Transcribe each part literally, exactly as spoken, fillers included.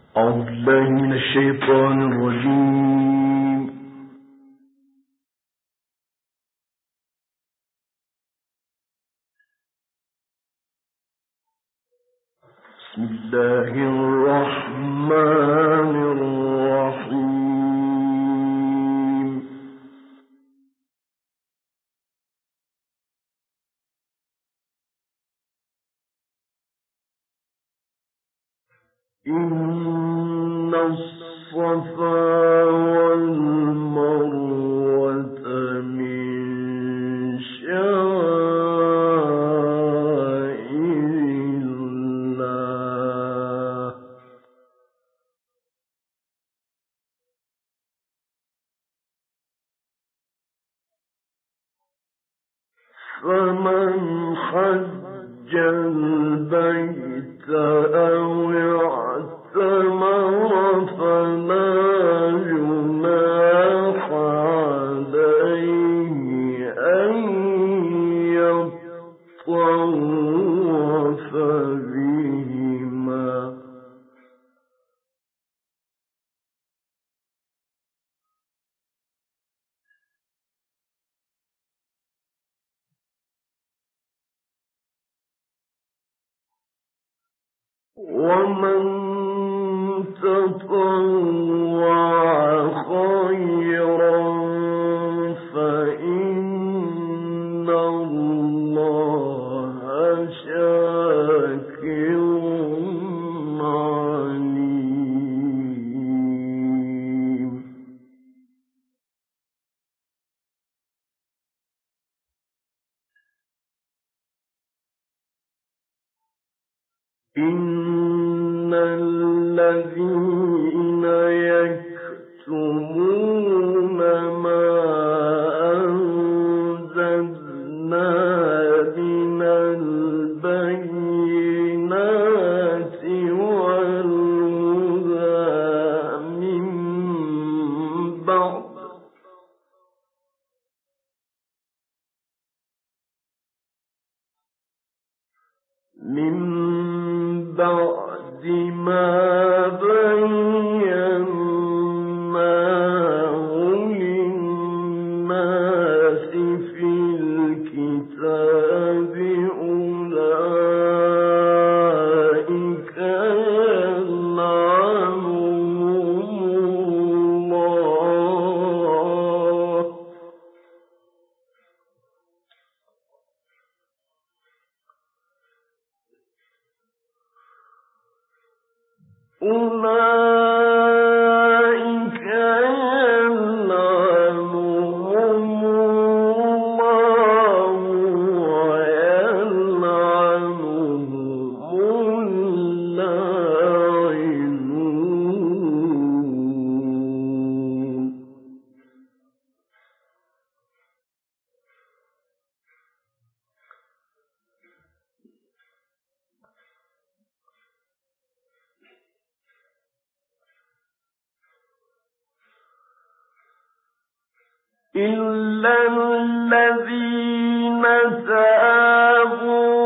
أعوذ بالله من الشيطان الرجيم. بسم الله الرحمن الرحيم. إن الصفا والمروة من شعائر الله فمن حج البيت أو اعتمر فلا جناح عليه أن يطوف بهما ومن تطوع خيرا فإن الله شاكر عليم. إن الذين يكتمون ما أنزلنا من البينات والهدى من بعد من بعد ما بيناه للناس في الكتاب أولئك يلعنهم الله أولئك يلعنهم الله ويلعنهم اللاعنون. إلا الذين تابوا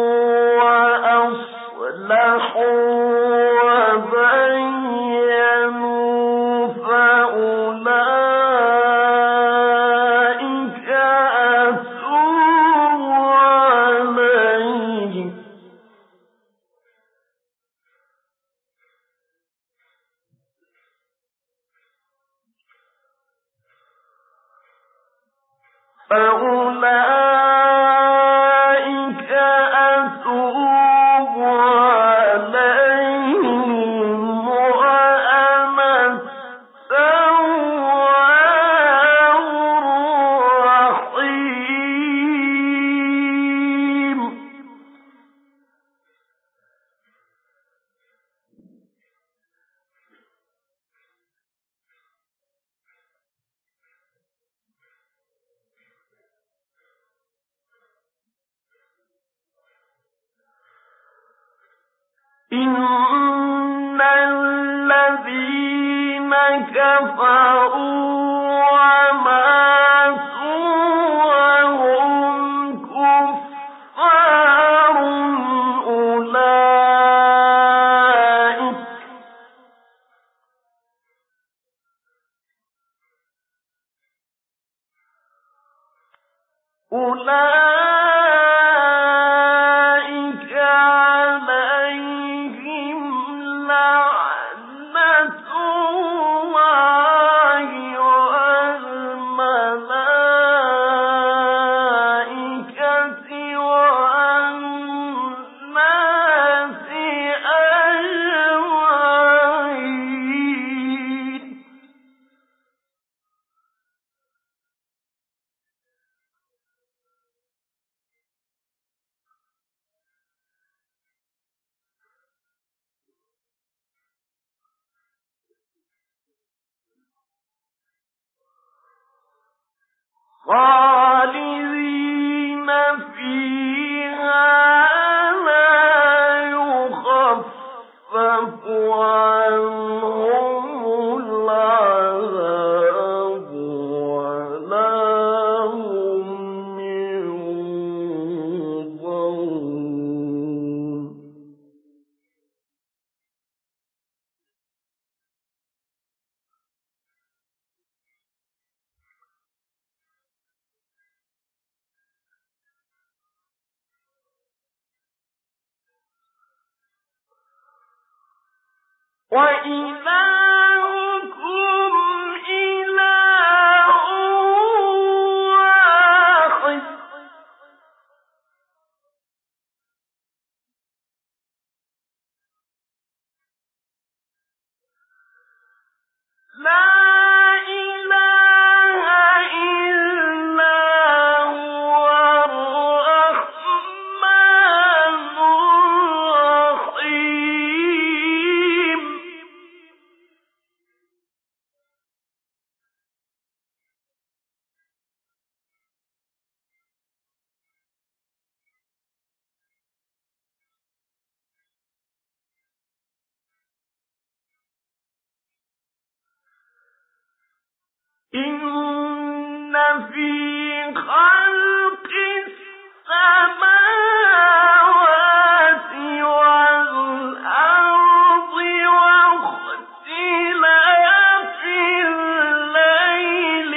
وأصلحوا وبينوا فأولئك أتوب عليهم فأولئك أتوب عليهم وأنا التواب الرحيم. إن الذين كفروا وماتوا وهم كفار أولئك أولئك عليهم لعنة الله والملائكة والناس أجمعين. خالدين فيها لا يخفف عنهم العذاب ولا هم ينظرون. وإلهكم إله واحد لا إله إلا هو الرحمن الرحيم. إن في خلق السماوات والأرض واختلاف الليل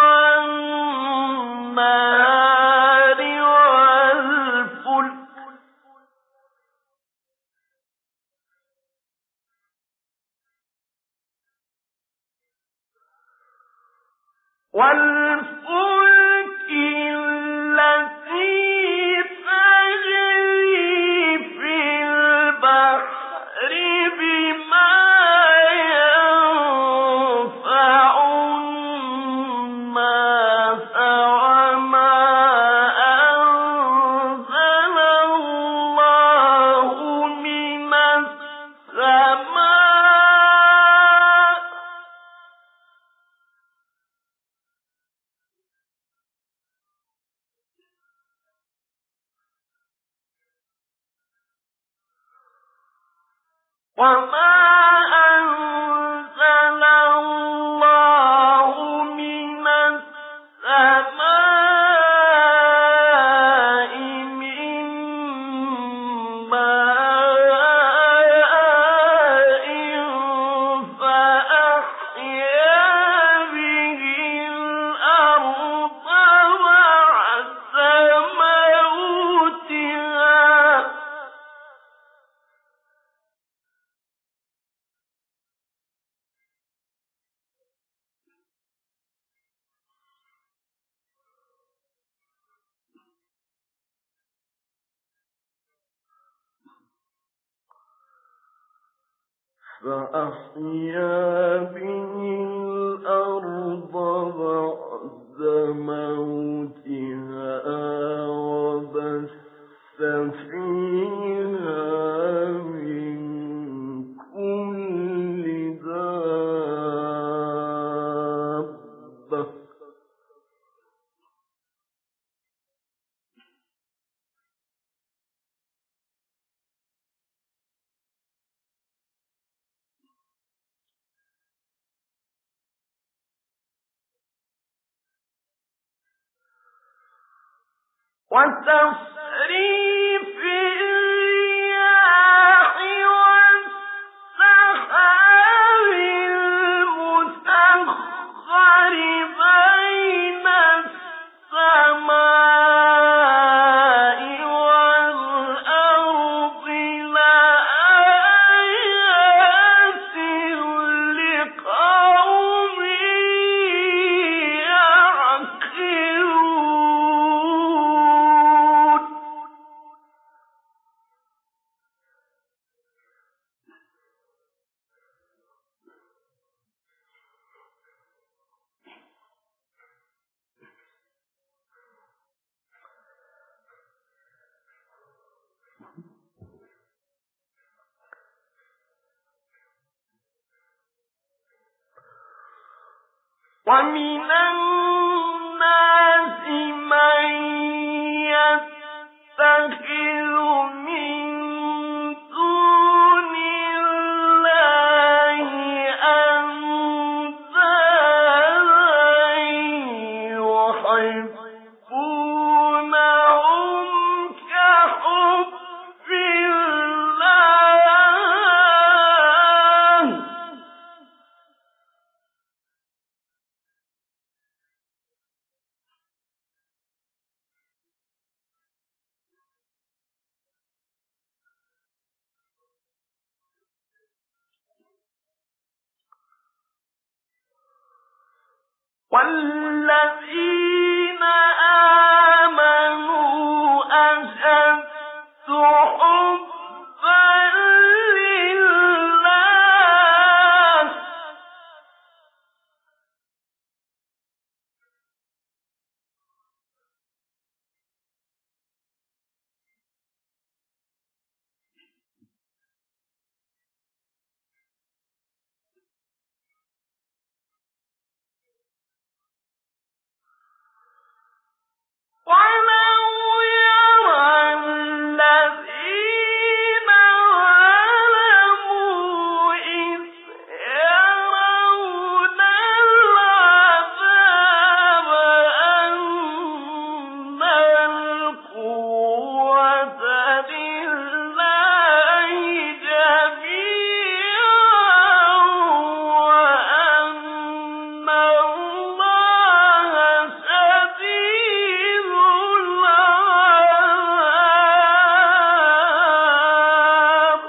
والنهار والفلك والفلك التي تجري في البحر بما ينفع الناس وما أنزل الله من السماء وما أنزل الله من السماء من ماء فأحيا به الأرض بعد موتها فأحيا به الأرض بعد موتها وبث فيها من كل دابة وتصريف الرياح والسحاب المسخر بين السماء ومن الناس من يتخذ من دون الله أندادا يحبونهم كحب الله والذين آمنوا أشد حبا لله ولو يرى الذين ظلموا إذ يرون العذاب أن القوة لله جميعا وأن الله شديد العذاب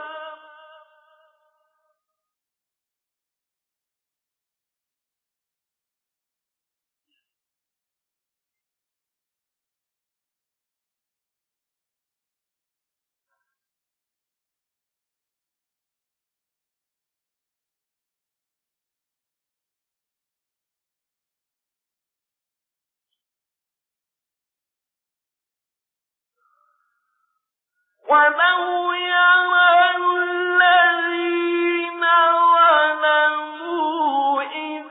ولو يرى الذين ظلموا إذ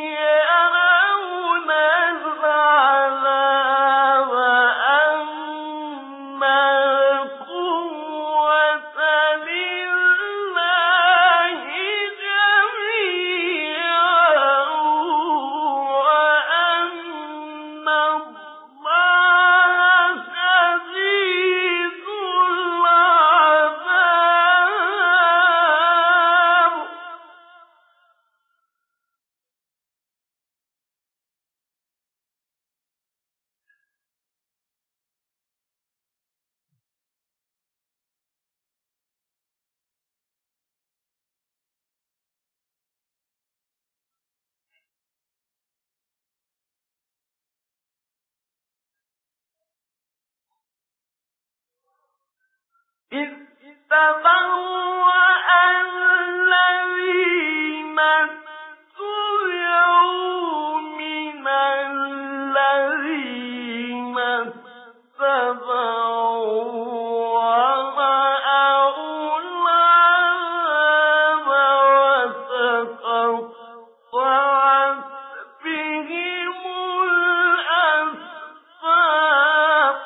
يرون العذاب أن القوة لله جميعا وأن الله شديد العذاب إذ تبرأ الذين اتبعوا من الذين اتبعوا ورأوا العذاب وتقطعت بهم الأسباب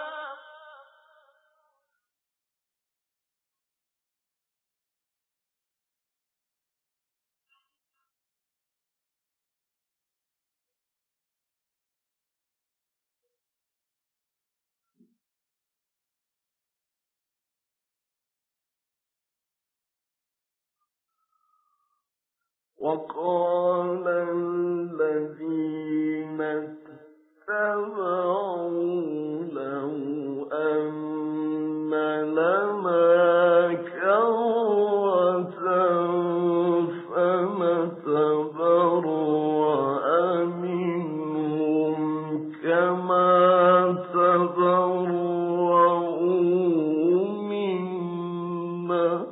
وقال الذين اتبعوا لو أن لنا كرة فنتبرأ منهم كما تبرأوا منا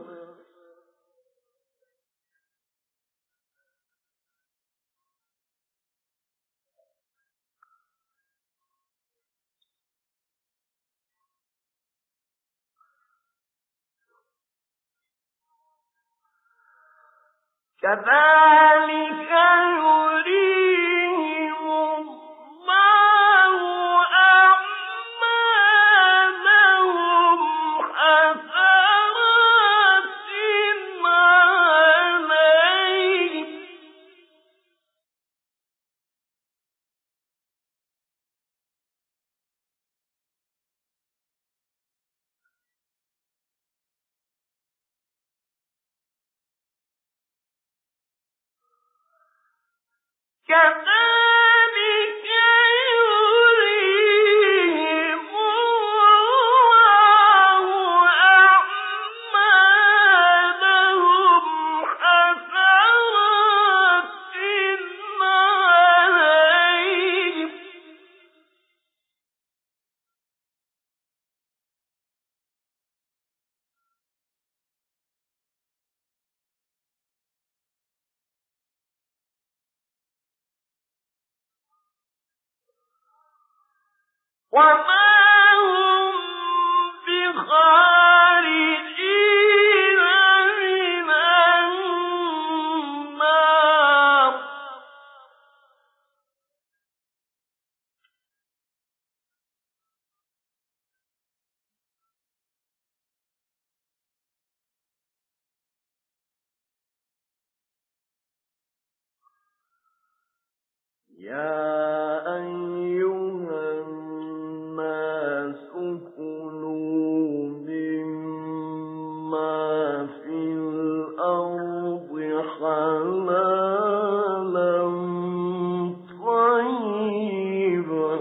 كذلك يريهم وما هم بخارجين من النار يا أيها الناس كلوا مما في الأرض حلالا طيبا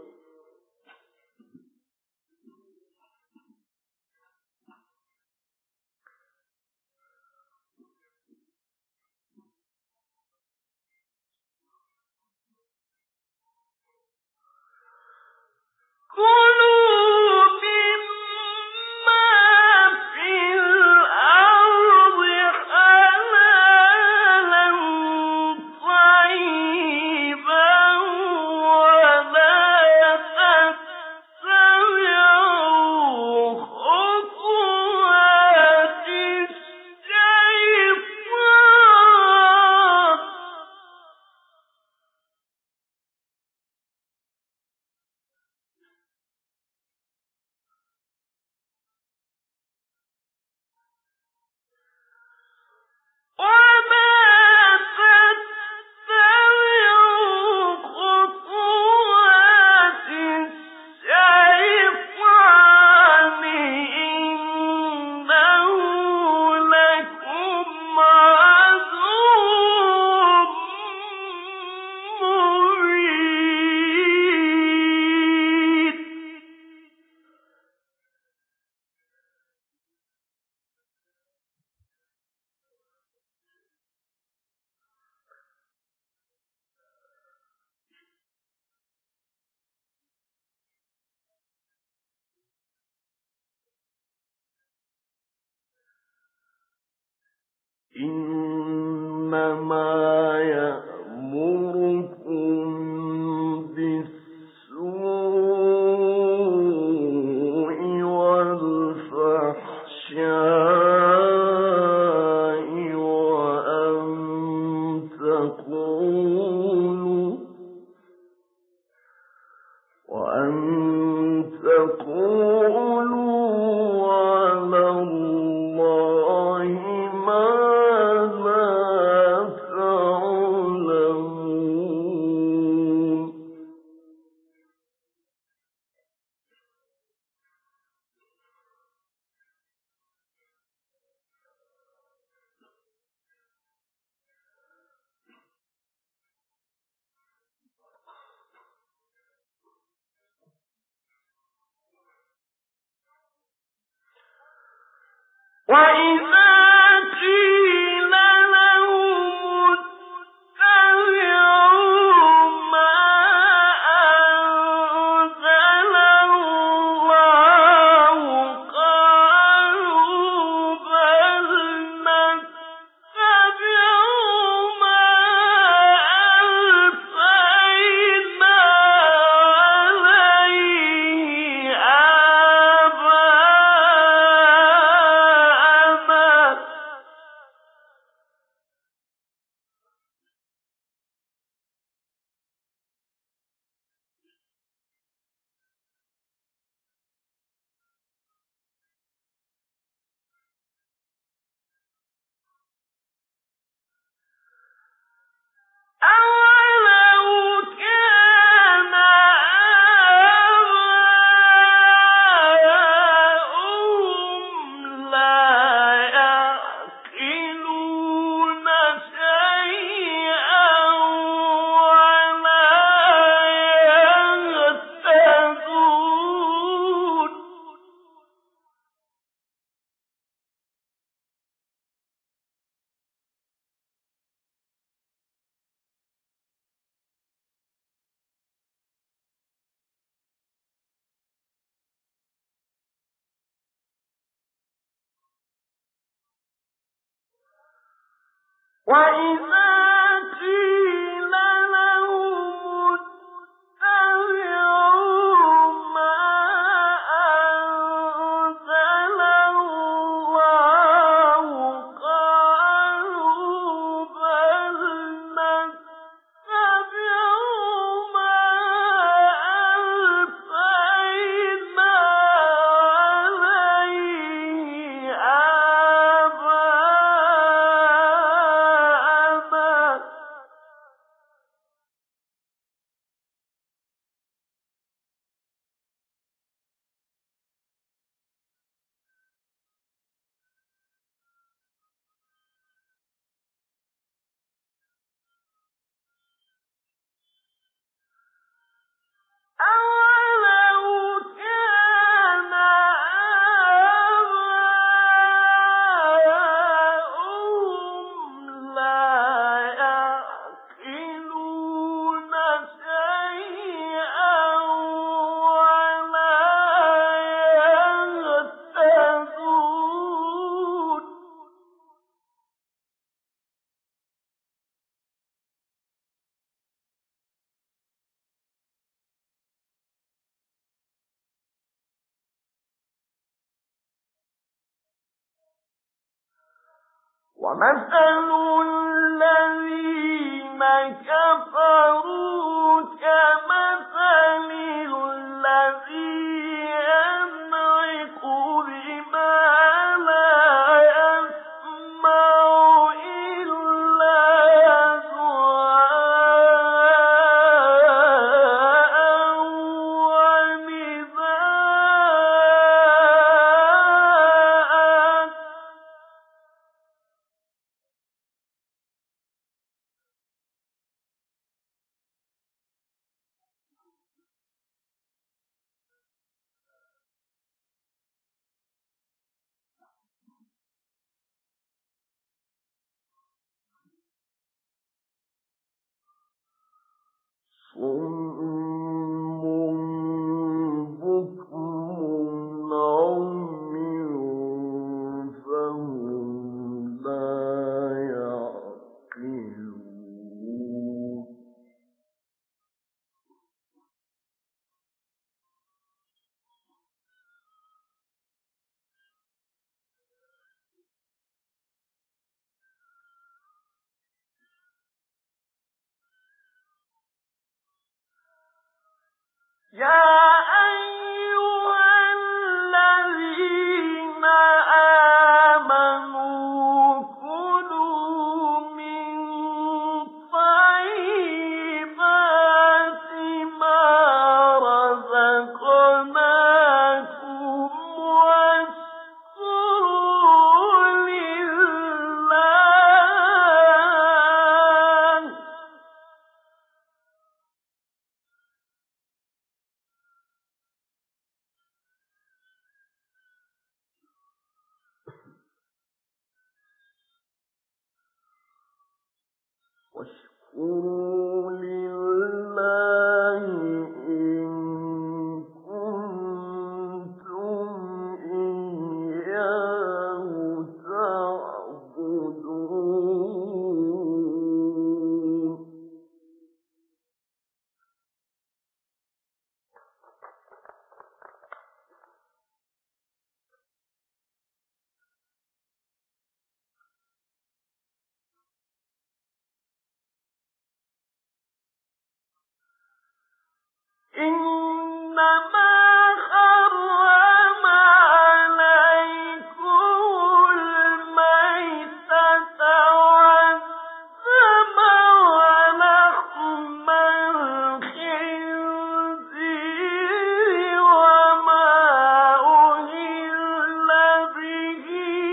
كلوا مما في الأرض حلالا طيبا ولا تتبعوا خطوات الشيطان وما تتبعوا خطوات الشيطان إنه لكم عدو مبين إنما يأمركم بالسوء والفحشاء وأن تقولوا وأن تقولوا على الله ما لا تعلمون وإذا قيل لهم اتبعوا ما أنزل الله قالوا بل نتبع ما ألفينا عليه آباءنا ومثل الذين كفروا كمثل الذي ينعق بما لا يسمع إلا دعاء ونداء. صم بكم عمي فهم لا يعقلون. يا أيها الذين آمنوا كلوا من طيبات ما رزقناكم واشكروا لله. واشكروا لله إن كنتم إياه تعبدون. إنما حرم عليكم الميتة والدم ولحم الخنزير وما أهل به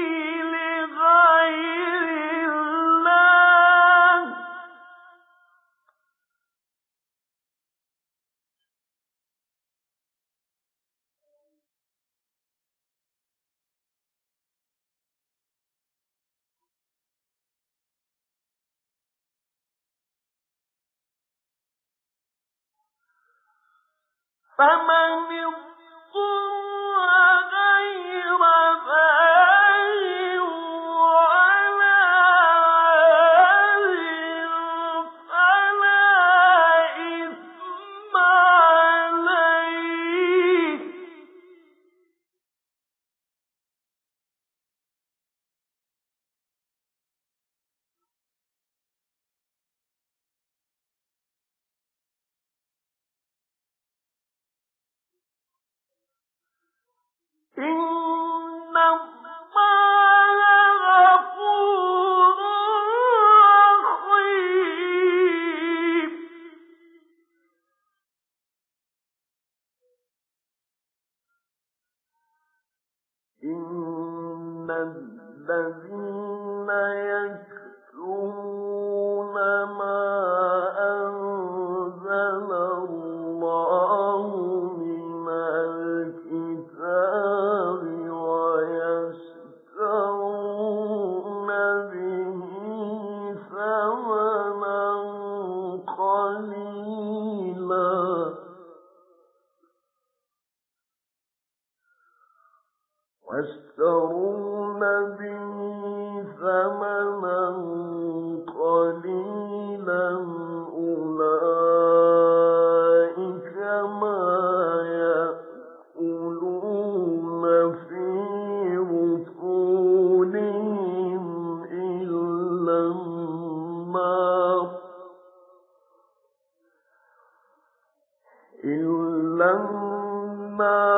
لغير الله. فمن اضطر غير باغ ولا إِنَّ اللَّهَ غَفُورٌ رَّحِيمٌ. إِنَّ الَّذِينَ يَكْتُمُونَ مَا أَنزَلَ اللَّهُ مِنَ الْكِتَابِ وَيَشْتَرُونَ بِهِ ثَمَنًا قَلِيلًا وَيَشْتَرُونَ بِهِ ثَمَنًا قَلِيلًا أُولَٰئِكَ مَا يَأْكُلُونَ فِي بُطُونِهِمْ إِلَّا النَّارَ إِلَّا النَّارَ